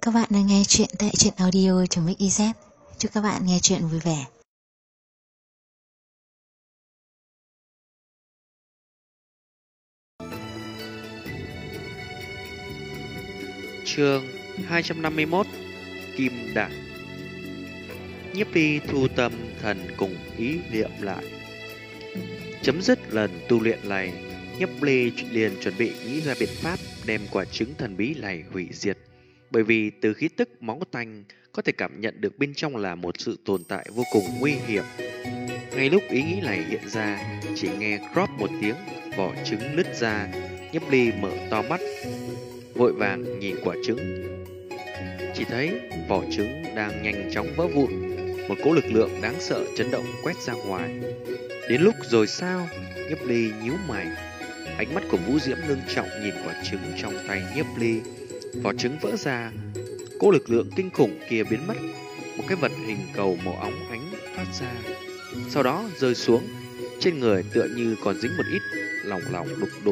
các bạn đang nghe chuyện tại truyện audio.mix.iz. Chúc các bạn nghe chuyện vui vẻ. Chương 251 Kim Đản. Nhiếp Ly thu tâm thần cùng ý niệm lại. Chấm dứt lần tu luyện này, Nhiếp Ly liền chuẩn bị nghĩ ra biện pháp đem quả trứng thần bí này hủy diệt. Bởi vì từ khí tức máu tanh có thể cảm nhận được bên trong là một sự tồn tại vô cùng nguy hiểm. Ngay lúc ý nghĩ này hiện ra, chỉ nghe crop một tiếng, vỏ trứng lứt ra. Nhiếp Ly mở to mắt, vội vàng nhìn quả trứng. Chỉ thấy vỏ trứng đang nhanh chóng vỡ vụn, một cỗ lực lượng đáng sợ chấn động quét ra ngoài. Đến lúc rồi sao? Nhiếp Ly nhíu mày. Ánh mắt của Vũ Diễm ngưng trọng nhìn quả trứng trong tay Nhiếp Ly. Vỏ trứng vỡ ra, cỗ lực lượng kinh khủng kia biến mất. Một cái vật hình cầu màu óng ánh phát ra, sau đó rơi xuống. Trên người tựa như còn dính một ít lỏng lỏng đục đục.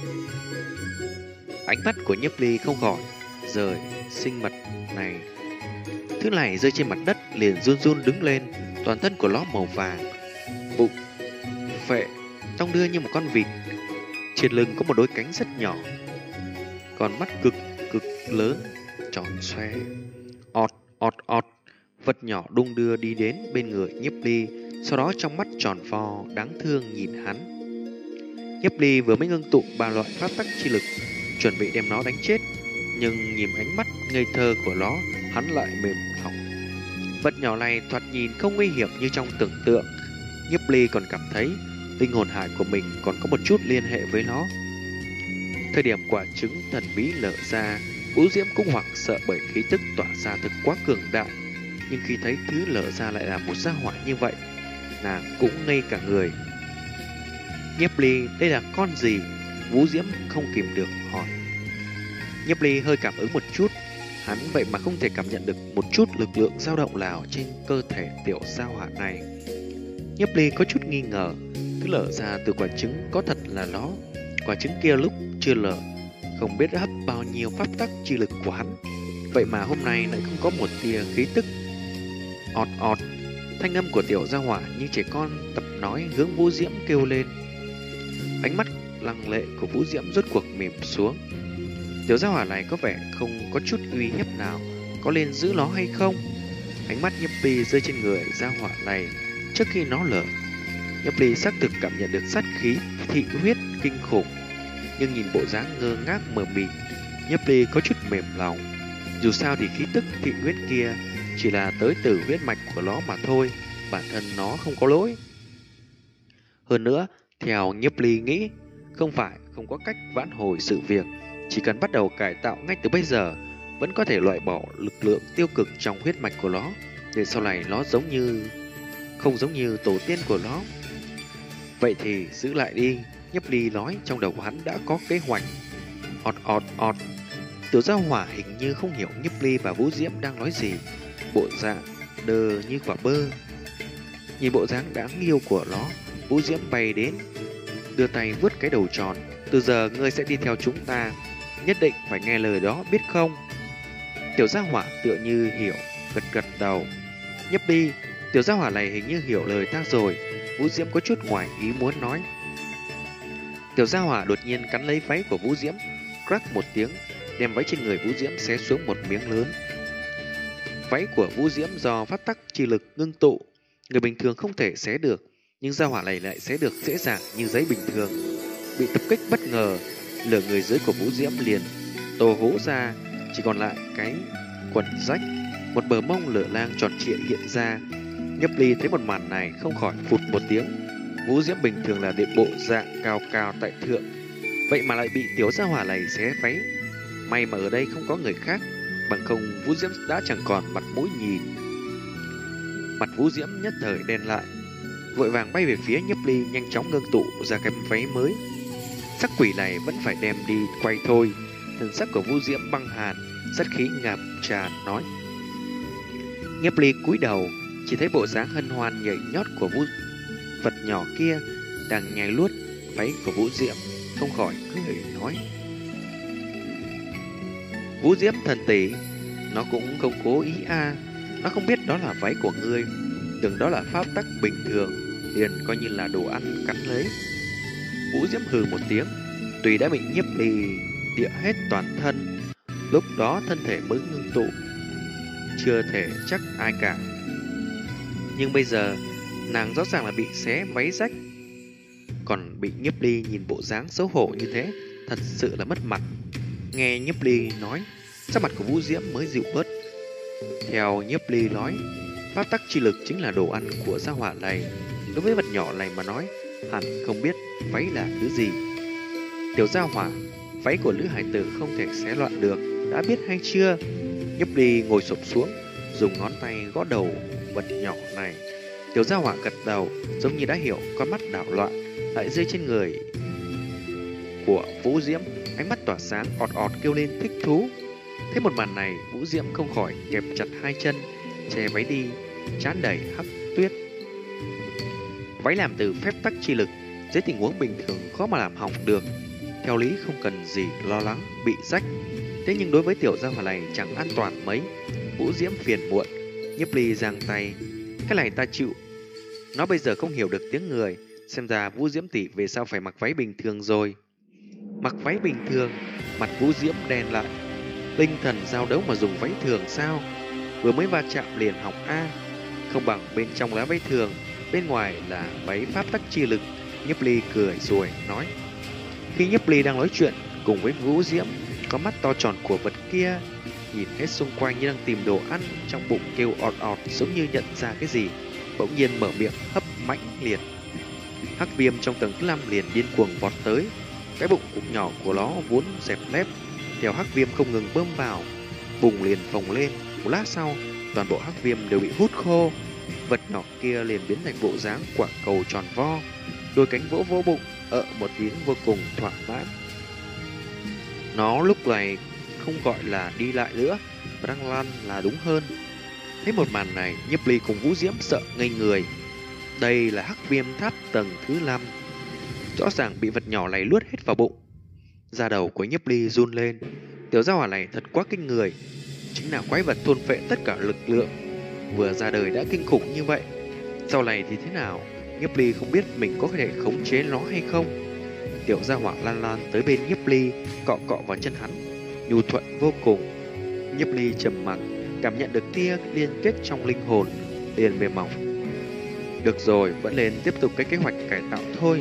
Ánh mắt của Nhiếp Ly không khỏi rời sinh vật này. Thứ này rơi trên mặt đất liền run run đứng lên, toàn thân của nó màu vàng, bụng phệ đong đưa như một con vịt. Trên lưng có một đôi cánh rất nhỏ, con mắt cực lớn, tròn xoe. Ọt ọt ọt, vật nhỏ đung đưa đi đến bên người Nhiếp Ly, sau đó trong mắt tròn vo đáng thương nhìn hắn. Nhiếp Ly vừa mới ngưng tụ ba loại pháp tắc chi lực, chuẩn bị đem nó đánh chết, nhưng nhìn ánh mắt ngây thơ của nó, hắn lại mềm lòng. Vật nhỏ này thoạt nhìn không nguy hiểm như trong tưởng tượng. Nhiếp Ly còn cảm thấy linh hồn hải của mình còn có một chút liên hệ với nó. Thời điểm quả trứng thần bí lở ra, Vũ Diễm cũng hoảng sợ bởi khí tức tỏa ra thực quá cường đại. Nhưng khi thấy thứ lở ra lại là một gia hỏa như vậy, nàng cũng ngây cả người. Nhiếp Ly, đây là con gì? Vũ Diễm không kìm được hỏi. Nhiếp Ly hơi cảm ứng một chút, hắn vậy mà không thể cảm nhận được một chút lực lượng dao động nào trên cơ thể tiểu gia hỏa này. Nhiếp Ly có chút nghi ngờ, thứ lở ra từ quả trứng có thật là nó? Quả trứng kia lúc chưa lở, không biết đã hấp bao nhiêu pháp tắc chi lực của hắn, vậy mà hôm nay lại không có một tia khí tức. Ọt ọt, thanh âm của tiểu gia hỏa như trẻ con tập nói hướng Vũ Diễm kêu lên. Ánh mắt lăng lệ của Vũ Diễm rốt cuộc mềm xuống. Tiểu gia hỏa này có vẻ không có chút uy hiếp nào, có nên giữ nó hay không? Ánh mắt Nhiếp Ly rơi trên người gia hỏa này trước khi nó lở. Nhiếp Ly xác thực cảm nhận được sát khí thị huyết kinh khủng, nhưng nhìn bộ dáng ngơ ngác mờ mịt, Nhiếp Ly có chút mềm lòng. Dù sao thì khí tức thị huyết kia chỉ là tới từ huyết mạch của nó mà thôi, bản thân nó không có lỗi. Hơn nữa, theo Nhiếp Ly nghĩ, không phải không có cách vãn hồi sự việc, chỉ cần bắt đầu cải tạo ngay từ bây giờ, vẫn có thể loại bỏ lực lượng tiêu cực trong huyết mạch của nó, để sau này nó không giống như tổ tiên của nó. Vậy thì giữ lại đi, Nhiếp Ly nói, trong đầu hắn đã có kế hoạch. Ọt ọt ọt, tiểu gia hỏa hình như không hiểu Nhiếp Ly và Vũ Diễm đang nói gì, bộ dạng đờ như quả bơ. Nhìn bộ dáng đáng yêu của nó, Vũ Diễm bay đến, đưa tay vuốt cái đầu tròn. Từ giờ ngươi sẽ đi theo chúng ta, nhất định phải nghe lời đó, biết không? Tiểu gia hỏa tựa như hiểu, gật gật đầu. Nhiếp Ly, tiểu gia hỏa này hình như hiểu lời ta rồi. Vũ Diễm có chút ngoài ý muốn nói. Tiểu gia hỏa đột nhiên cắn lấy váy của Vũ Diễm, crack một tiếng, đem váy trên người Vũ Diễm xé xuống một miếng lớn. Váy của Vũ Diễm do pháp tắc chi lực ngưng tụ, người bình thường không thể xé được, nhưng gia hỏa này lại xé được dễ dàng như giấy bình thường. Bị tập kích bất ngờ, lửa người dưới của Vũ Diễm liền tô hố ra, chỉ còn lại cái quần rách, một bờ mông lửa lang tròn trịa hiện ra. Nhiếp Ly thấy một màn này không khỏi phụt một tiếng. Vũ Diễm bình thường là địa bộ dạng cao cao tại thượng, vậy mà lại bị tiểu gia hỏa này xé váy. May mà ở đây không có người khác, bằng không Vũ Diễm đã chẳng còn mặt mũi nhìn. Mặt Vũ Diễm nhất thời đen lại, vội vàng bay về phía Nhiếp Ly, nhanh chóng ngưng tụ ra cái váy mới. Sắc quỷ này vẫn phải đem đi quay thôi. Thần sắc của Vũ Diễm băng hàn, sát khí ngập tràn nói. Nhiếp Ly cúi đầu, chỉ thấy bộ dáng hân hoan nhảy nhót của vật nhỏ kia đang nhảy luốt váy của Vũ Diễm, không khỏi cười nói. Vũ Diễm thần tỷ, Nó cũng không cố ý nó không biết đó là váy của ngươi, tưởng đó là pháp tắc bình thường, liền coi như là đồ ăn cắn lấy. Vũ Diễm hừ một tiếng, tùy đã bị Nhiếp Ly địa hết toàn thân, lúc đó thân thể mới ngưng tụ, chưa thể chắc ai cả. Nhưng bây giờ, nàng rõ ràng là bị xé váy rách, còn bị Nhiếp Ly nhìn bộ dáng xấu hổ như thế, thật sự là mất mặt. Nghe Nhiếp Ly nói, sắc mặt của Vũ Diễm mới dịu bớt. Theo Nhiếp Ly nói, pháp tắc chi lực chính là đồ ăn của gia hỏa này. Đối với vật nhỏ này mà nói, hẳn không biết váy là thứ gì. Tiểu gia hỏa, váy của Lữ Hải Tử không thể xé loạn được, đã biết hay chưa? Nhiếp Ly ngồi xổm xuống, dùng ngón tay gõ đầu vật nhỏ này. Tiểu gia hỏa gật đầu, giống như đã hiểu, con mắt đảo loạn lại rơi trên người của Vũ Diễm, ánh mắt tỏa sáng, ọt ọt kêu lên thích thú. Thấy một màn này, Vũ Diễm không khỏi kẹp chặt hai chân, che váy đi, trán đầy hắc tuyết. Váy làm từ phép tắc chi lực, dưới tình huống bình thường khó mà làm hỏng được. Theo lý không cần gì lo lắng bị rách. Thế nhưng đối với tiểu gia hỏa này chẳng an toàn mấy. Vũ Diễm phiền muộn, Nhiếp Ly giang tay, cái này ta chịu. Nó bây giờ không hiểu được tiếng người, xem ra Vũ Diễm tỷ về sao phải mặc váy bình thường rồi. Mặc váy bình thường, mặt Vũ Diễm đen lại. Tinh thần giao đấu mà dùng váy thường sao? Vừa mới va chạm liền hỏng không bằng bên trong là váy thường, bên ngoài là váy pháp tắc chi lực. Nhiếp Ly cười rồi nói. Khi Nhiếp Ly đang nói chuyện cùng với Vũ Diễm, có mắt to tròn của vật kia nhìn hết xung quanh như đang tìm đồ ăn, trong bụng kêu ọt ọt giống như nhận ra cái gì, bỗng nhiên mở miệng hấp mãnh liệt. Hắc Viêm trong tầng thứ 5 liền điên cuồng vọt tới. Cái bụng cũng nhỏ của nó vốn dẹp lép, theo Hắc Viêm không ngừng bơm vào, bùng liền phồng lên. Một lát sau, toàn bộ Hắc Viêm đều bị hút khô. Vật nhỏ kia liền biến thành bộ dáng quả cầu tròn vo, đôi cánh vỗ vỗ bụng, một tiếng vô cùng thỏa mãn. Nó lúc này không gọi là đi lại nữa, mà đang lăn là đúng hơn. Thấy một màn này, Nhiếp Ly cùng Vũ Diễm sợ ngây người. Đây là Hắc Viêm tháp tầng thứ 5, rõ ràng bị vật nhỏ này luốt hết vào bụng. Da đầu của Nhiếp Ly run lên, tiểu gia hỏa này thật quá kinh người, chính là quái vật thôn phệ tất cả lực lượng, vừa ra đời đã kinh khủng như vậy. Sau này thì thế nào, Nhiếp Ly không biết mình có thể khống chế nó hay không. Tiểu gia hỏa lan lan tới bên Nhiếp Ly, cọ cọ vào chân hắn, nhu thuận vô cùng. Nhiếp Ly trầm mặc, cảm nhận được tia liên kết trong linh hồn, liền mềm mỏng. Được rồi, vẫn lên tiếp tục cái kế hoạch cải tạo thôi.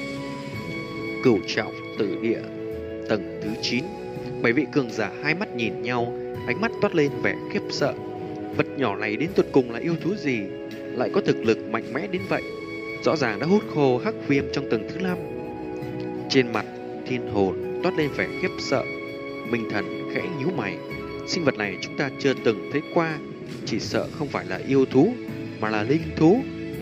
Cửu trọng tử địa tầng thứ 9. 7 vị cường giả hai mắt nhìn nhau, ánh mắt toát lên vẻ khiếp sợ. Vật nhỏ này đến tột cùng là yêu thú gì, lại có thực lực mạnh mẽ đến vậy? Rõ ràng đã hút khô Hắc Viêm trong tầng thứ 5. Trên mặt Thiên Hồn toát lên vẻ khiếp sợ. Minh Thần khẽ nhíu mày, sinh vật này chúng ta chưa từng thấy qua, chỉ sợ không phải là yêu thú mà là linh thú.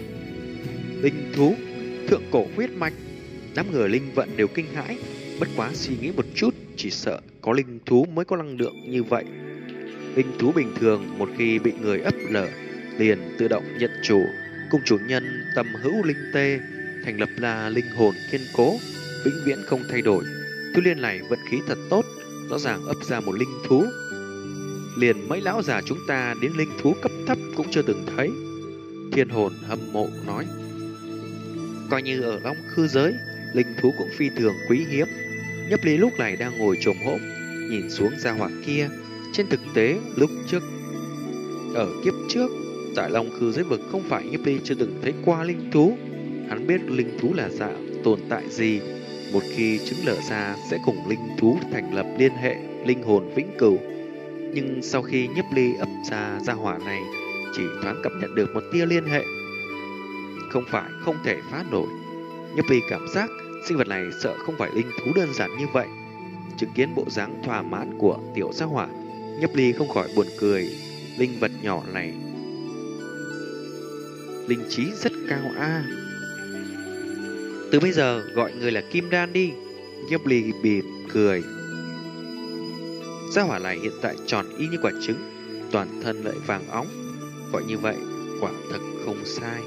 Linh thú, thượng cổ huyết mạch. Đám người linh vận đều kinh hãi, bất quá suy nghĩ một chút, chỉ sợ có linh thú mới có năng lượng như vậy. Linh thú bình thường một khi bị người ấp lở liền tự động nhận chủ, cùng chủ nhân tầm hữu linh tê, thành lập là linh hồn kiên cố, vĩnh viễn không thay đổi. Thiếu liên này vận khí thật tốt, rõ ràng ấp ra một linh thú. Liền mấy lão già chúng ta đến linh thú cấp thấp cũng chưa từng thấy. Thiên Hồn hâm mộ nói. Coi như ở Long Khư giới, linh thú cũng phi thường quý hiếm. Nhiếp Ly lúc này đang ngồi chồm hổm, nhìn xuống gia hỏa kia. Trên thực tế, lúc trước, ở kiếp trước, tại Long Khư giới vực không phải Nhiếp Ly chưa từng thấy qua linh thú. Hắn biết linh thú là dạng tồn tại gì, một khi trứng nở ra sẽ cùng linh thú thành lập liên hệ linh hồn vĩnh cửu. Nhưng sau khi Nhiếp Ly ấp ra gia hỏa này, chỉ thoáng cảm nhận được một tia liên hệ, không phải không thể phá nổi. Nhiếp Ly cảm giác sinh vật này sợ không phải linh thú đơn giản như vậy. Chứng kiến bộ dáng thỏa mãn của tiểu gia hỏa, Nhiếp Ly không khỏi buồn cười. Linh vật nhỏ này linh trí rất cao Từ bây giờ gọi người là Kim Đan đi. Nhiếp Ly mỉm cười. Gia hỏa này hiện tại tròn y như quả trứng, toàn thân lại vàng óng, gọi như vậy quả thật không sai.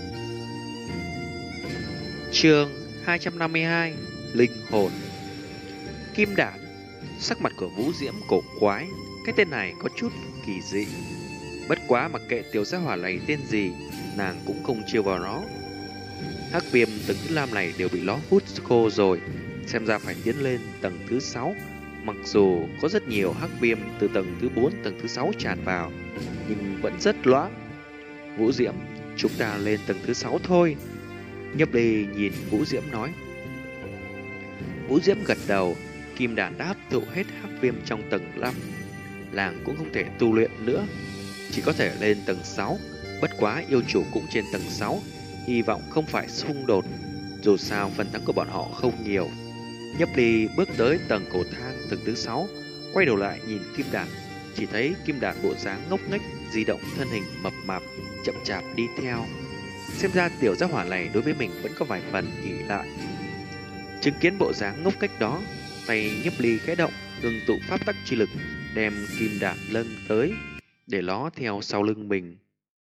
Chương 252 Linh hồn. Kim đản. Sắc mặt của Vũ Diễm cổ quái, cái tên này có chút kỳ dị. Bất quá mặc kệ tiểu gia hỏa này tên gì, nàng cũng không chiêu vào nó. Hắc viêm tầng thứ 5 này đều bị nó hút khô rồi, xem ra phải tiến lên tầng thứ 6. Mặc dù có rất nhiều hắc viêm từ tầng thứ 4, tầng thứ 6 tràn vào, nhưng vẫn rất loãng. Vũ Diễm, chúng ta lên tầng thứ 6 thôi. Nhấp Ly nhìn Vũ Diễm nói. Vũ Diễm gật đầu. Kim đản đã hấp thụ hết hắc viêm trong tầng 5, nàng cũng không thể tu luyện nữa, chỉ có thể lên tầng 6. Bất quá yêu chủ cũng trên tầng 6, hy vọng không phải xung đột, dù sao phần thắng của bọn họ không nhiều. Nhấp Ly bước tới tầng cầu thang tầng thứ 6, quay đầu lại nhìn Kim đản, chỉ thấy Kim đản bộ dáng ngốc nghếch di động, thân hình mập mạp chậm chạp đi theo. Xem ra tiểu gia hỏa này đối với mình vẫn có vài phần ỷ lại. Chứng kiến bộ dáng ngốc nghếch đó, tay Nhấp Ly khẽ động, ngưng tụ pháp tắc chi lực, đem Kim đản lân tới, để nó theo sau lưng mình.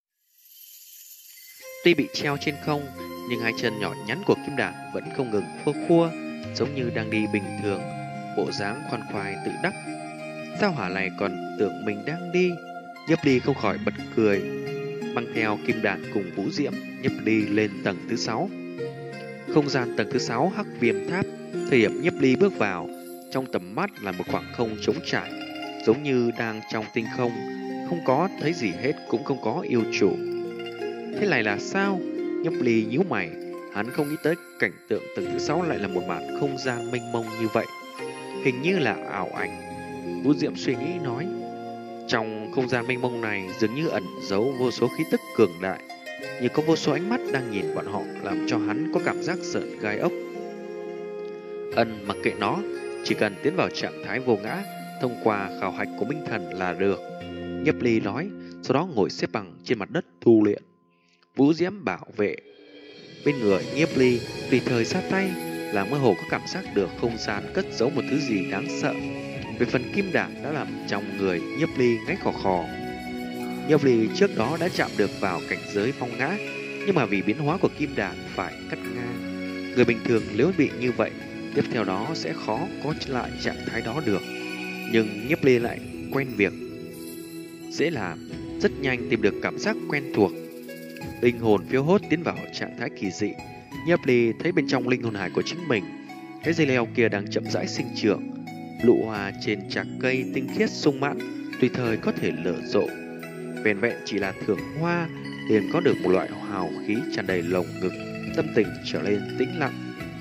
Tuy bị treo trên không, nhưng hai chân nhỏ nhắn của Kim đản vẫn không ngừng khua khua, giống như đang đi bình thường, bộ dáng khoan khoái tự đắc. Sao hỏa này còn tưởng mình đang đi? Nhấp Ly không khỏi bật cười, mang theo Kim đản cùng Vũ Diễm, Nhấp Ly lên tầng thứ 6. Không gian tầng thứ 6 hắc viêm tháp. Thời điểm Nhấp Ly bước vào, trong tầm mắt là một khoảng không trống trải, giống như đang trong tinh không, không có thấy gì hết, cũng không có yêu chủ. Thế này là sao? Nhấp Ly nhíu mày, hắn không nghĩ tới cảnh tượng tầng thứ 6 lại là một màn không gian mênh mông như vậy, hình như là ảo ảnh. Vũ Diễm suy nghĩ nói, trong không gian mênh mông này dường như ẩn giấu vô số khí tức cường đại, như có vô số ánh mắt đang nhìn bọn họ, làm cho hắn có cảm giác sợn gai ốc. Mặc kệ nó, chỉ cần tiến vào trạng thái vô ngã, thông qua khảo hạch của minh thần là được. Nhấp Ly nói, sau đó ngồi xếp bằng trên mặt đất tu luyện. Vũ Diễm bảo vệ bên người Nhấp Ly, tùy thời ra tay, là mơ hồ có cảm giác được không gian cất giấu một thứ gì đáng sợ. Về phần Kim đản đã làm trong người Nhấp Ly ngáy khò khò. Nhấp Ly trước đó đã chạm được vào cảnh giới phong ngã, nhưng mà vì biến hóa của Kim đản phải cắt ngang. Người bình thường nếu bị như vậy, tiếp theo đó sẽ khó có lại trạng thái đó được. Nhưng Nhấp Ly lại quen việc, dễ làm, rất nhanh tìm được cảm giác quen thuộc. Linh hồn phiêu hốt tiến vào trạng thái kỳ dị. Nhấp Ly thấy bên trong linh hồn hải của chính mình, cái dây leo kia đang chậm rãi sinh trưởng. Lụ hoa trên trạc cây tinh khiết sung mãn, tùy thời có thể nở rộ. Vẹn vẹn chỉ là thưởng hoa liền có được một loại hào khí tràn đầy lồng ngực, tâm tình trở nên tĩnh lặng.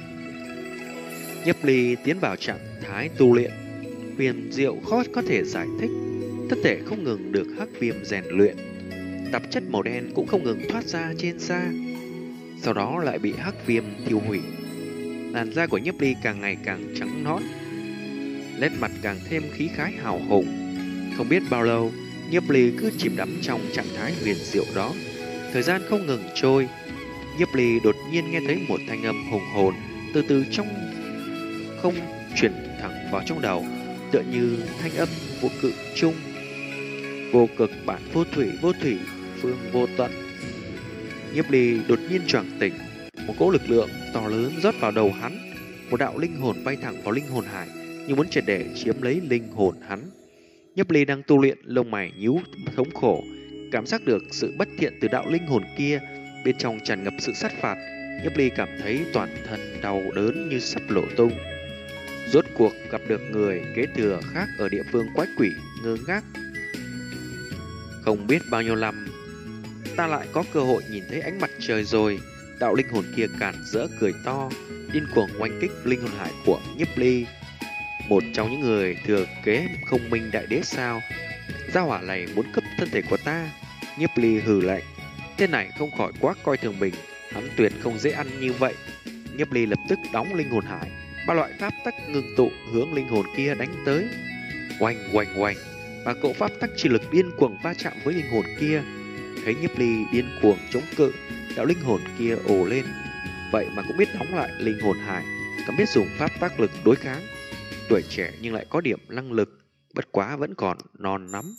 Nhấp Ly tiến vào trạng thái tu luyện, huyền diệu khó có thể giải thích. Thân thể không ngừng được hắc viêm rèn luyện, tạp chất màu đen cũng không ngừng thoát ra trên da, sau đó lại bị hắc viêm tiêu hủy. Làn da của Nhấp Ly càng ngày càng trắng nõn, nét mặt càng thêm khí khái hào hùng. Không biết bao lâu, Nhấp Ly cứ chìm đắm trong trạng thái huyền diệu đó. Thời gian không ngừng trôi, Nhấp Ly đột nhiên nghe thấy một thanh âm hùng hồn từ từ trong không truyền thẳng vào trong đầu, tựa như thanh âm vô cự chung. Vô cực bản vô thủy phương vô tận. Nhấp Ly đột nhiên choàng tỉnh, một cỗ lực lượng to lớn rót vào đầu hắn, một đạo linh hồn bay thẳng vào linh hồn hải, như muốn triệt để chiếm lấy linh hồn hắn. Nhấp Ly đang tu luyện, lông mày nhíu thống khổ, cảm giác được sự bất thiện từ đạo linh hồn kia, bên trong tràn ngập sự sát phạt. Nhấp Ly cảm thấy toàn thân đau đớn như sắp nổ tung. Rốt cuộc gặp được người kế thừa khác ở địa phương quái quỷ, ngơ ngác. Không biết bao nhiêu năm, ta lại có cơ hội nhìn thấy ánh mặt trời rồi. Đạo linh hồn kia càn rỡ cười to, điên cuồng oanh kích linh hồn hải của Nhấp Ly. Một trong những người thừa kế không minh đại đế sao? Gia hỏa này muốn cướp thân thể của ta. Nhấp Ly hừ lạnh, tên này không khỏi quá coi thường mình, hắn tuyệt không dễ ăn như vậy. Nhấp Ly lập tức đóng linh hồn hải, ba loại pháp tắc ngưng tụ hướng linh hồn kia đánh tới. Oanh oanh oanh, ba cỗ pháp tắc chi lực điên cuồng va chạm với linh hồn kia. Thấy Nhấp Ly điên cuồng chống cự, đạo linh hồn kia ồ lên. Vậy mà cũng biết đóng lại linh hồn hải, cũng biết dùng pháp tắc lực đối kháng. Tuổi trẻ nhưng lại có điểm năng lực, bất quá vẫn còn non lắm.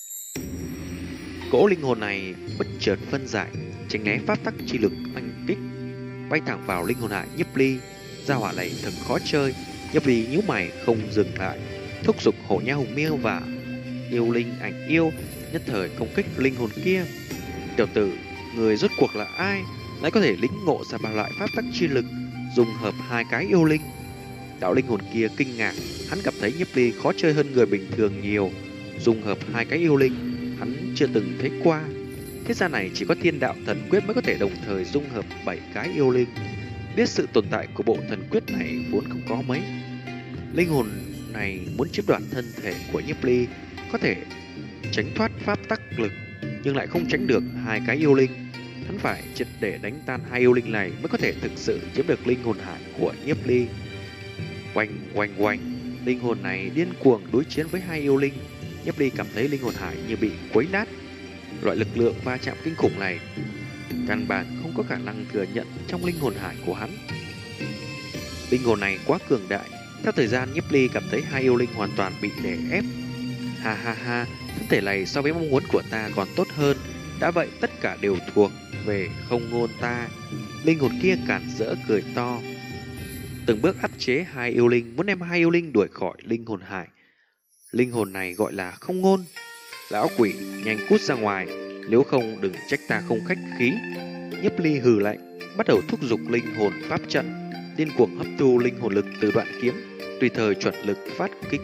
Cỗ linh hồn này bất chợt phân giải, tránh né pháp tắc chi lực oanh kích, bay thẳng vào linh hồn hải Nhấp Ly. Gia hỏa này thật khó chơi, Nhiếp Ly nhíu mày không dừng lại, thúc giục Hổ Nha Hùng Miêu và yêu linh ảnh yêu nhất thời công kích linh hồn kia. Tiểu tử, người rốt cuộc là ai, lại có thể lĩnh ngộ ra ba loại pháp tắc chi lực, dùng hợp hai cái yêu linh? Đạo linh hồn kia kinh ngạc, hắn cảm thấy Nhiếp Ly khó chơi hơn người bình thường nhiều. Dùng hợp hai cái yêu linh, hắn chưa từng thấy qua. Thế gian này chỉ có Thiên Đạo Thần Quyết mới có thể đồng thời dung hợp 7 cái yêu linh. Biết sự tồn tại của bộ thần quyết này vốn không có mấy. Linh hồn này muốn chiếm đoạt thân thể của Nhiếp Ly, có thể tránh thoát pháp tắc lực, nhưng lại không tránh được hai cái yêu linh. Hắn phải triệt để đánh tan hai yêu linh này mới có thể thực sự chiếm được linh hồn hải của Nhiếp Ly. Oanh oanh oanh, linh hồn này điên cuồng đối chiến với hai yêu linh. Nhiếp Ly cảm thấy linh hồn hải như bị quấy nát. Loại lực lượng va chạm kinh khủng này căn bản không có khả năng thừa nhận trong linh hồn hải của hắn. Linh hồn này quá cường đại. Theo thời gian, Nhiếp Ly cảm thấy hai yêu linh hoàn toàn bị đè ép. Ha ha ha, thân thể này so với mong muốn của ta còn tốt hơn. Đã vậy tất cả đều thuộc về không ngôn ta. Linh hồn kia cản rỡ cười to, từng bước áp chế hai yêu linh, muốn đem hai yêu linh đuổi khỏi linh hồn hải. Linh hồn này gọi là không ngôn. Lão quỷ, nhanh cút ra ngoài, nếu không đừng trách ta không khách khí. Nhiếp Ly hừ lạnh, bắt đầu thúc giục linh hồn pháp trận, điên cuồng hấp thu linh hồn lực từ đoạn kiếm, tùy thời chuẩn lực phát kích.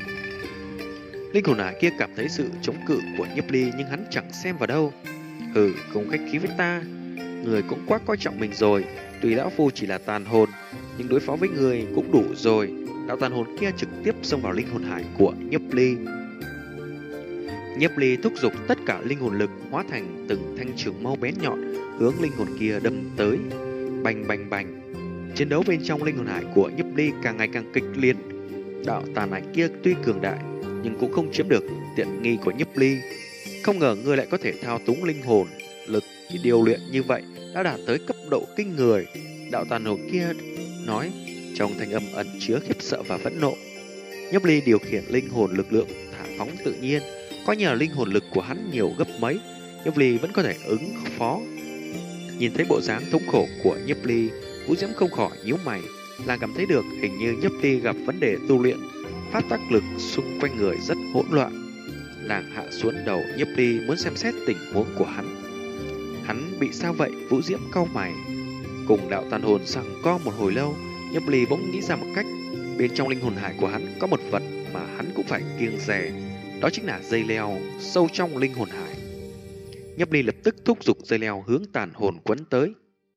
Linh hồn hải kia cảm thấy sự chống cự của Nhiếp Ly nhưng hắn chẳng xem vào đâu. Hừ, không khách khí với ta, người cũng quá coi trọng mình rồi. Tuy lão phu chỉ là tàn hồn, nhưng đối phó với người cũng đủ rồi. Đạo tàn hồn kia trực tiếp xông vào linh hồn hải của Nhiếp Ly. Nhiếp Ly thúc giục tất cả linh hồn lực hóa thành từng thanh trường mâu bén nhọn hướng linh hồn kia đâm tới. Bành bành bành. Chiến đấu bên trong linh hồn hải của Nhiếp Ly càng ngày càng kịch liệt. Đạo tàn ảnh kia tuy cường đại nhưng cũng không chiếm được tiện nghi của Nhiếp Ly. Không ngờ ngươi lại có thể thao túng linh hồn lực điều luyện như vậy, đã đạt tới cấp độ kinh người. Đạo tàn hồn kia nói, trong thanh âm ẩn chứa khiếp sợ và phẫn nộ. Nhiếp Ly điều khiển linh hồn lực lượng thả phóng tự nhiên, có nhờ linh hồn lực của hắn nhiều gấp mấy, Nhiếp Ly vẫn có thể ứng phó. Nhìn thấy bộ dáng thống khổ của Nhiếp Ly, Vũ Diễm không khỏi nhíu mày, là cảm thấy được hình như Nhiếp Ly gặp vấn đề tu luyện, pháp tắc lực xung quanh người rất hỗn loạn. Nàng hạ xuống đầu Nhiếp Ly muốn xem xét tình huống của hắn. Hắn bị sao vậy? Vũ Diễm cau mày. Cùng đạo tàn hồn giằng co một hồi lâu, Nhiếp Ly bỗng nghĩ ra một cách. Bên trong linh hồn hải của hắn có một vật mà hắn cũng phải kiêng dè, đó chính là dây leo sâu trong linh hồn hải. Nhiếp Ly lập tức thúc giục dây leo hướng tàn hồn quấn tới.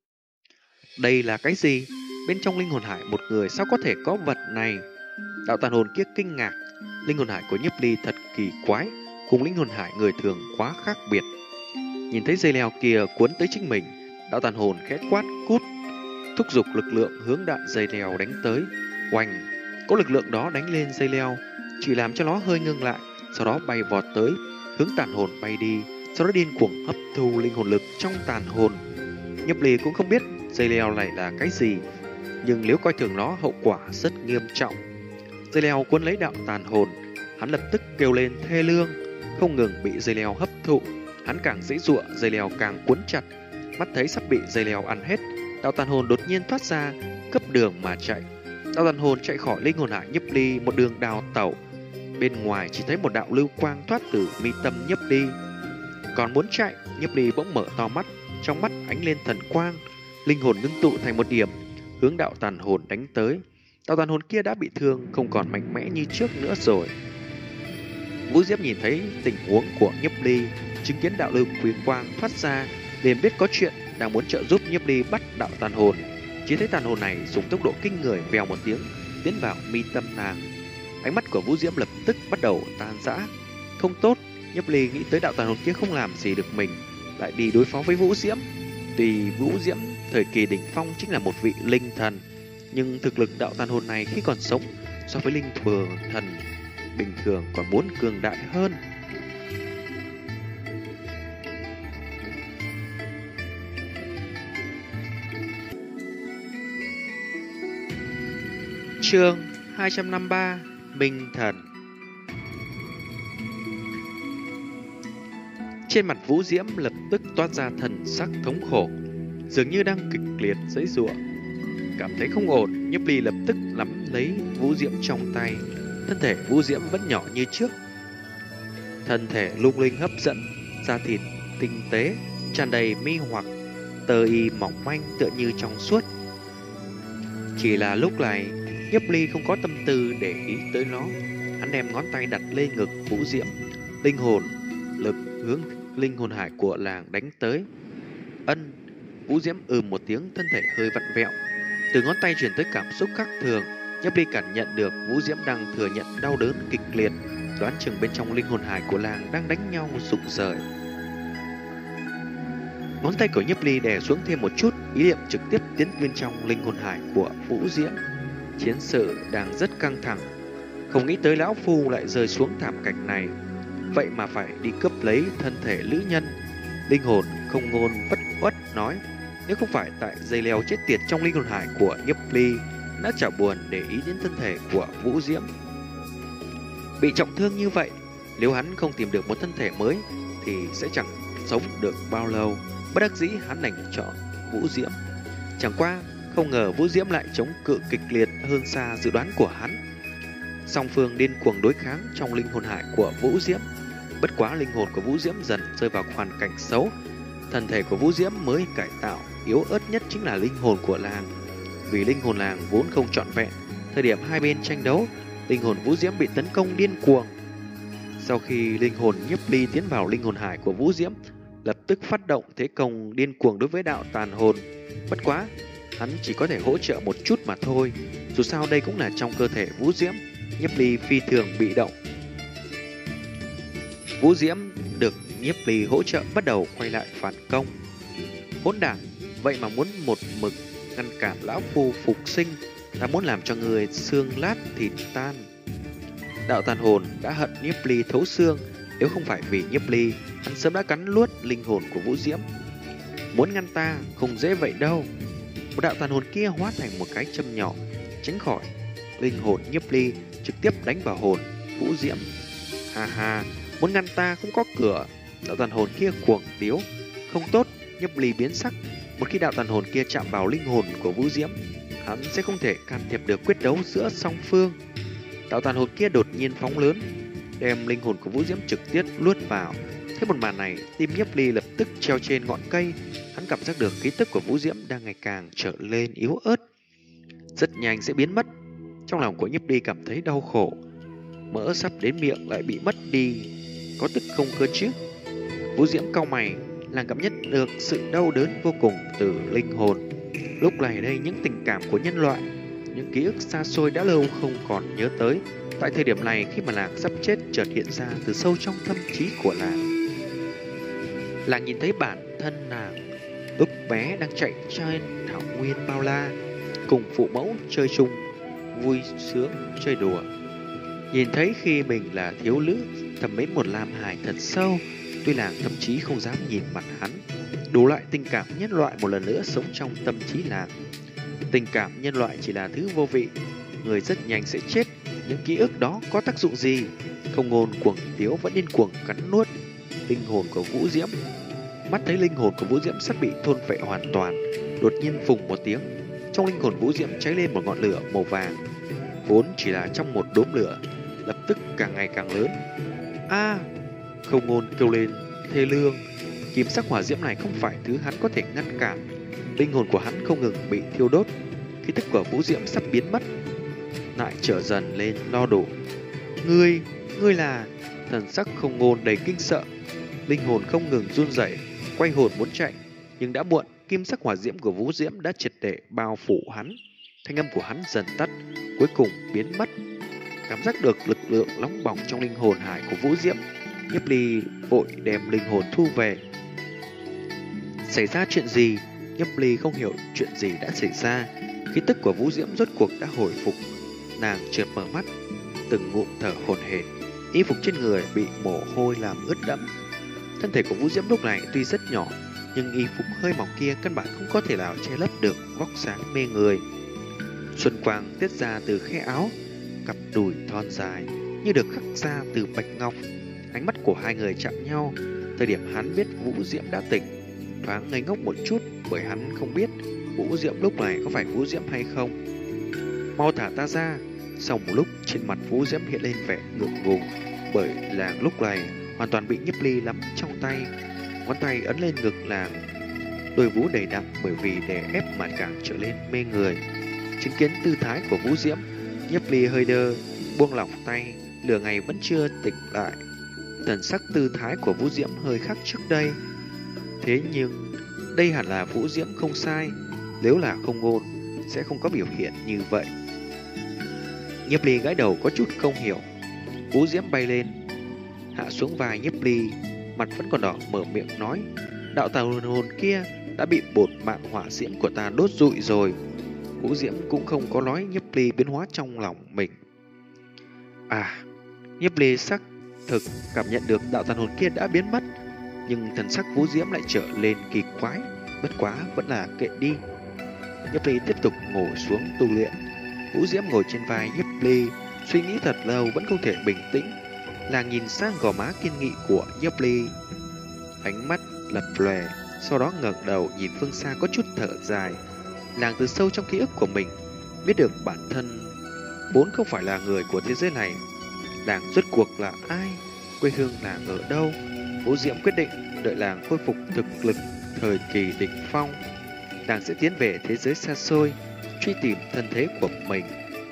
Đây là cái gì? Bên trong linh hồn hải một người sao có thể có vật này? Đạo tàn hồn kia kinh ngạc. Linh hồn hải của Nhiếp Ly thật kỳ quái, cùng linh hồn hải người thường quá khác biệt. Nhìn thấy dây leo kia cuốn tới chính mình, đạo tàn hồn khẽ quát cút, thúc giục lực lượng hướng đạn dây leo đánh tới. Oanh, có lực lượng đó đánh lên dây leo, chỉ làm cho nó hơi ngưng lại, sau đó bay vọt tới, hướng tàn hồn bay đi, sau đó điên cuồng hấp thu linh hồn lực trong tàn hồn. Nhiếp Ly cũng không biết dây leo này là cái gì, nhưng nếu coi thường nó hậu quả rất nghiêm trọng. Dây leo cuốn lấy đạo tàn hồn, hắn lập tức kêu lên thê lương, không ngừng bị dây leo hấp thụ. Hắn càng giãy giụa, dây leo càng cuốn chặt. Mắt thấy sắp bị dây leo ăn hết, đạo tàn hồn đột nhiên thoát ra, cấp đường mà chạy. Đạo tàn hồn chạy khỏi linh hồn hải Nhiếp Ly một đường đào tẩu. Bên ngoài chỉ thấy một đạo lưu quang thoát từ mi tâm Nhiếp Ly. Còn muốn chạy, Nhiếp Ly bỗng mở to mắt, trong mắt ánh lên thần quang, linh hồn ngưng tụ thành một điểm, hướng đạo tàn hồn đánh tới. Đạo tàn hồn kia đã bị thương, không còn mạnh mẽ như trước nữa rồi. Vũ Diễm nhìn thấy tình huống của Nhiếp Ly, chứng kiến đạo lưu quý quang thoát ra, liền biết có chuyện, đang muốn trợ giúp Nhiếp Ly bắt đạo tàn hồn. Chỉ thấy tàn hồn này dùng tốc độ kinh người vèo một tiếng tiến vào mi tâm nàng. Ánh mắt của Vũ Diễm lập tức bắt đầu tan rã. Không tốt, Nhiếp Ly nghĩ tới đạo tàn hồn kia không làm gì được mình, lại đi đối phó với Vũ Diễm. Tuy Vũ Diễm thời kỳ đỉnh phong chính là một vị linh thần, nhưng thực lực đạo tàn hồn này khi còn sống so với linh thừa thần bình thường còn muốn cường đại hơn. Chương 253: Minh Thần. Trên mặt Vũ Diễm lập tức toát ra thần sắc thống khổ, dường như đang kịch liệt giãy giụa. Cảm thấy không ổn, Nhiếp Ly lập tức nắm lấy Vũ Diễm trong tay. Thân thể Vũ Diễm vẫn nhỏ như trước, thân thể lung linh hấp dẫn, da thịt tinh tế, tràn đầy mê hoặc, tơ y mỏng manh tựa như trong suốt. Chỉ là lúc này, Nhiếp Ly không có tâm tư để ý tới nó. Hắn đem ngón tay đặt lên ngực Vũ Diễm, linh hồn lực hướng linh hồn hải của làng đánh tới. Ân, Vũ Diễm một tiếng, thân thể hơi vặn vẹo. Từ ngón tay truyền tới cảm xúc khác thường, Nhiếp Ly cảm nhận được Vũ Diễm đang thừa nhận đau đớn kịch liệt, đoán chừng bên trong linh hồn hải của làng đang đánh nhau rụng rời. Ngón tay của Nhiếp Ly đè xuống thêm một chút, ý niệm trực tiếp tiến bên trong linh hồn hải của Vũ Diễm. Chiến sự đang rất căng thẳng, không nghĩ tới lão phu lại rơi xuống thảm cảnh này, vậy mà phải đi cướp lấy thân thể nữ nhân. Linh hồn không ngôn vất uất nói, nếu không phải tại dây leo chết tiệt trong linh hồn hải của Nhiếp Ly, đã chả buồn để ý đến thân thể của Vũ Diễm. Bị trọng thương như vậy, nếu hắn không tìm được một thân thể mới thì sẽ chẳng sống được bao lâu. Bất đắc dĩ hắn đành chọn Vũ Diễm. Chẳng qua không ngờ Vũ Diễm lại chống cự kịch liệt hơn xa dự đoán của hắn. Song phương điên cuồng đối kháng trong linh hồn hải của Vũ Diễm. Bất quá linh hồn của Vũ Diễm dần rơi vào hoàn cảnh xấu. Thân thể của Vũ Diễm mới cải tạo, yếu ớt nhất chính là linh hồn của làng. Vì linh hồn làng vốn không trọn vẹn, thời điểm hai bên tranh đấu, linh hồn Vũ Diễm bị tấn công điên cuồng. Sau khi linh hồn Nhiếp Ly tiến vào linh hồn hải của Vũ Diễm, lập tức phát động thế công điên cuồng đối với đạo tàn hồn. Bất quá, hắn chỉ có thể hỗ trợ một chút mà thôi. Dù sao đây cũng là trong cơ thể Vũ Diễm. Nhiếp Ly phi thường bị động. Vũ Diễm được Nhiếp Ly hỗ trợ bắt đầu quay lại phản công. Hỗn đản, vậy mà muốn một mực ngăn cản lão phu phục sinh, ta muốn làm cho người xương lát thịt tan. Đạo tàn hồn đã hận Nhiếp Ly thấu xương, nếu không phải vì Nhiếp Ly, hắn sớm đã cắn nuốt linh hồn của Vũ Diễm. Muốn ngăn ta không dễ vậy đâu. Một đạo tàn hồn kia hóa thành một cái châm nhỏ, tránh khỏi linh hồn Nhiếp Ly, trực tiếp đánh vào hồn Vũ Diễm. Ha ha, muốn ngăn ta không có cửa. Đạo tàn hồn kia cuồng tiếu. Không tốt, Nhiếp Ly biến sắc. Một khi đạo tàn hồn kia chạm vào linh hồn của Vũ Diễm, hắn sẽ không thể can thiệp được quyết đấu giữa song phương. Đạo tàn hồn kia đột nhiên phóng lớn, đem linh hồn của Vũ Diễm trực tiếp luốt vào. Thế một màn này, tim Nhiếp Ly lập tức treo trên ngọn cây. Hắn cảm giác được khí tức của Vũ Diễm đang ngày càng trở lên yếu ớt, rất nhanh sẽ biến mất. Trong lòng của Nhiếp Ly cảm thấy đau khổ, mỡ sắp đến miệng lại bị mất đi, có tức không cơ chứ? Vũ Diễm cau mày, nàng cảm nhận được sự đau đớn vô cùng từ linh hồn. Lúc này đây, những tình cảm của nhân loại, những ký ức xa xôi đã lâu không còn nhớ tới, tại thời điểm này khi mà nàng sắp chết chợt hiện ra từ sâu trong tâm trí của nàng. Nàng nhìn thấy bản thân nàng lúc bé đang chạy trên thảo nguyên bao la, cùng phụ mẫu chơi chung, vui sướng chơi đùa. Nhìn thấy khi mình là thiếu nữ, thầm mến một Lam Hải thật sâu. Tuy nàng thậm chí không dám nhìn mặt hắn. Đủ loại tình cảm nhân loại một lần nữa sống trong tâm trí nàng. Tình cảm nhân loại chỉ là thứ vô vị, người rất nhanh sẽ chết. Những ký ức đó có tác dụng gì? Không ngôn cuồng tiếu vẫn điên cuồng cắn nuốt linh hồn của Vũ Diễm. Mắt thấy linh hồn của Vũ Diễm sắp bị thôn phệ hoàn toàn, đột nhiên phùng một tiếng, trong linh hồn Vũ Diễm cháy lên một ngọn lửa màu vàng. Vốn chỉ là trong một đốm lửa, lập tức càng ngày càng lớn. A! Không ngôn kêu lên thê lương. Kim sắc hỏa diễm này không phải thứ hắn có thể ngăn cản. Linh hồn của hắn không ngừng bị thiêu đốt. Khí tức của Vũ Diễm sắp biến mất, lại trở dần lên lo đủ. Ngươi là... Thần sắc không ngôn đầy kinh sợ. Linh hồn không ngừng run rẩy, quay hồn muốn chạy, nhưng đã muộn. Kim sắc hỏa diễm của Vũ Diễm đã triệt để bao phủ hắn. Thanh âm của hắn dần tắt, cuối cùng biến mất. Cảm giác được lực lượng nóng bỏng trong linh hồn hải của Vũ Diễm, Nhiếp Ly vội đem linh hồn thu về. Xảy ra chuyện gì? Nhiếp Ly không hiểu chuyện gì đã xảy ra. Khí tức của Vũ Diễm rốt cuộc đã hồi phục. Nàng chợt mở mắt, từng ngụm thở hổn hển, y phục trên người bị mồ hôi làm ướt đẫm. Thân thể của Vũ Diễm lúc này tuy rất nhỏ, nhưng y phục hơi mỏng kia căn bản không có thể nào che lấp được vóc dáng mê người. Xuân quang tiết ra từ khe áo, cặp đùi thon dài như được khắc ra từ bạch ngọc. Ánh mắt của hai người chạm nhau. Thời điểm hắn biết Vũ Diễm đã tỉnh, thoáng ngây ngốc một chút, bởi hắn không biết Vũ Diễm lúc này có phải Vũ Diễm hay không? Mau thả ta ra! Sau một lúc, trên mặt Vũ Diễm hiện lên vẻ ngượng ngùng, bởi làng lúc này hoàn toàn bị Nhiếp Ly nắm trong tay. Ngón tay ấn lên ngực làng, đôi vú đầy đặn bởi vì đè ép mà càng trở lên mê người. Chứng kiến tư thái của Vũ Diễm, Nhiếp Ly hơi đơ, buông lỏng tay, lửa ngày vẫn chưa tỉnh lại. Thần sắc tư thái của Vũ Diễm hơi khác trước đây. Thế nhưng, đây hẳn là Vũ Diễm không sai, nếu là không ngôn, sẽ không có biểu hiện như vậy. Nhiếp Ly gãi đầu có chút không hiểu. Vũ Diễm bay lên, hạ xuống vai Nhiếp Ly, mặt vẫn còn đỏ, mở miệng nói: đạo tà hồn kia đã bị bột mạng hỏa diễm của ta đốt rụi rồi. Vũ Diễm cũng không có nói Nhiếp Ly biến hóa trong lòng mình. Nhiếp Ly xác thực cảm nhận được đạo tàn hồn kia đã biến mất, nhưng thần sắc Vũ Diễm lại trở lên kỳ quái. Bất quá vẫn là kệ đi. Nhiếp Ly tiếp tục ngồi xuống tu luyện. Vũ Diễm ngồi trên vai Nhiếp Ly, suy nghĩ thật lâu vẫn không thể bình tĩnh. Nàng nhìn sang gò má kiên nghị của Nhiếp Ly, ánh mắt lập lòe, sau đó ngẩng đầu nhìn phương xa có chút thở dài. Nàng từ sâu trong ký ức của mình biết được bản thân vốn không phải là người của thế giới này. Nàng rốt cuộc là ai? Quê hương nàng ở đâu? Vũ Diễm quyết định đợi nàng khôi phục thực lực thời kỳ đỉnh phong, nàng sẽ tiến về thế giới xa xôi, truy tìm thân thế của mình.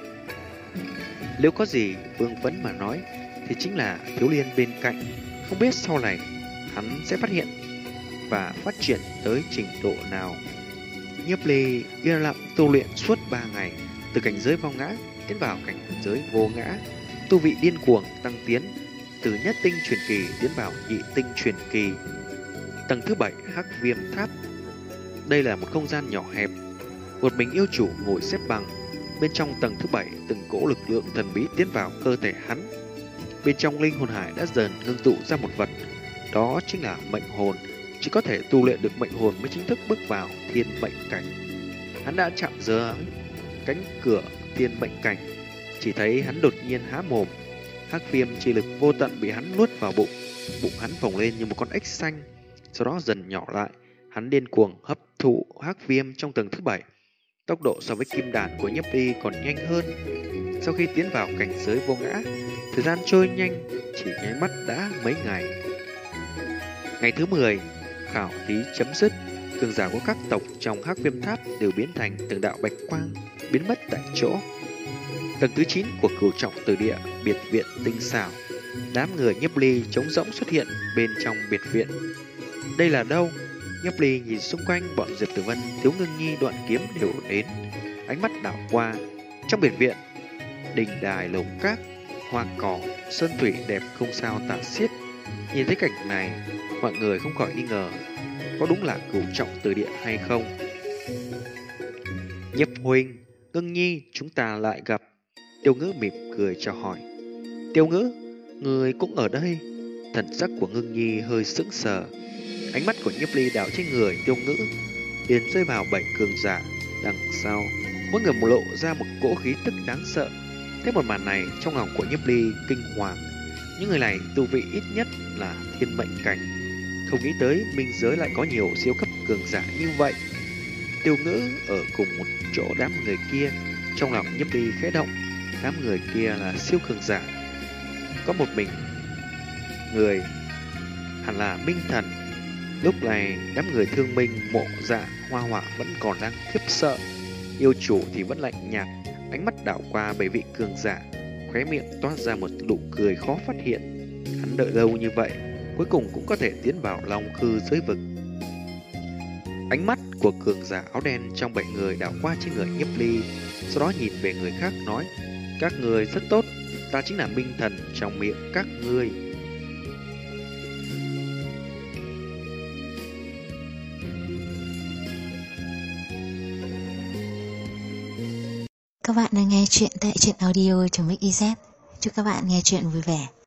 Nếu có gì vương vấn mà nói thì chính là Thiếu Liên bên cạnh. Không biết sau này hắn sẽ phát hiện và phát triển tới trình độ nào. Nhiếp Ly yên lặng tu luyện suốt 3 ngày, từ cảnh giới vô ngã tiến vào cảnh giới vô ngã, tu vị điên cuồng tăng tiến, từ nhất tinh truyền kỳ tiến vào nhị tinh truyền kỳ. Tầng thứ 7 Hắc Viêm Tháp. Đây là một không gian nhỏ hẹp, một mình yêu chủ ngồi xếp bằng. Bên trong tầng thứ 7, từng cỗ lực lượng thần bí tiến vào cơ thể hắn. Bên trong linh hồn hải đã dần ngưng tụ ra một vật, đó chính là mệnh hồn. Chỉ có thể tu luyện được mệnh hồn mới chính thức bước vào thiên mệnh cảnh. Hắn đã chạm dưới cánh cửa thiên mệnh cảnh, chỉ thấy hắn đột nhiên há mồm. Hắc viêm chi lực vô tận bị hắn nuốt vào bụng. Bụng hắn phồng lên như một con ếch xanh, sau đó dần nhỏ lại. Hắn điên cuồng hấp thụ hắc viêm trong tầng thứ 7. Tốc độ so với kim đàn của Nhiếp Ly còn nhanh hơn. Sau khi tiến vào cảnh giới vô ngã, thời gian trôi nhanh, chỉ nháy mắt đã mấy ngày. Ngày thứ 10, khảo thí chấm dứt. Cường giả của các tộc trong Hắc Viêm Tháp đều biến thành từng đạo bạch quang, biến mất tại chỗ. Tầng thứ 9 của Cửu Trọng Tử Địa, biệt viện tinh xảo. Đám người Nhiếp Ly trống rỗng xuất hiện bên trong biệt viện. Đây là đâu? Nhiếp Ly nhìn xung quanh, bọn Diệp Tử Vân, Thiếu Ngưng Nhi, Đoạn Kiếm đều đến. Ánh mắt đảo qua. Trong biệt viện, đình đài lồng các, hoa cỏ, sơn thủy đẹp không sao tả xiết. Nhìn thấy cảnh này, mọi người không khỏi nghi ngờ, có đúng là Cửu Trọng Tử Địa hay không? Nhiếp huynh, Ngưng Nhi, chúng ta lại gặp. Tiêu Ngữ mỉm cười chào hỏi. Tiêu Ngữ, người cũng ở đây? Thần sắc của Ngưng Nhi hơi sững sờ. Ánh mắt của Nhiếp Ly đảo trên người Tiêu Ngữ, liền rơi vào 7 cường giả đằng sau. Mỗi người lộ ra một cỗ khí tức đáng sợ. Thế một màn này trong lòng của Nhiếp Ly kinh hoàng. Những người này tu vị ít nhất là thiên mệnh cảnh. Không nghĩ tới minh giới lại có nhiều siêu cấp cường giả như vậy. Tiêu Ngữ ở cùng một chỗ đám người kia, trong lòng Nhiếp Ly khẽ động. Đám người kia là siêu cường giả. Có một mình người hẳn là Minh Thần. Lúc này đám người Thương Minh, Mộ Dạ, Hoa Họa vẫn còn đang khiếp sợ. Yêu chủ thì vẫn lạnh nhạt, ánh mắt đảo qua 7 vị cường giả, khóe miệng toát ra một nụ cười khó phát hiện. Hắn đợi lâu như vậy, cuối cùng cũng có thể tiến vào Long Khư giới vực. Ánh mắt của cường giả áo đen trong 7 người đảo qua trên người Nhiếp Ly, sau đó nhìn về người khác nói: các người rất tốt, ta chính là Minh Thần trong miệng các ngươi. Các bạn đang nghe chuyện tại truyện audio.mix.iz. Chúc các bạn nghe chuyện vui vẻ.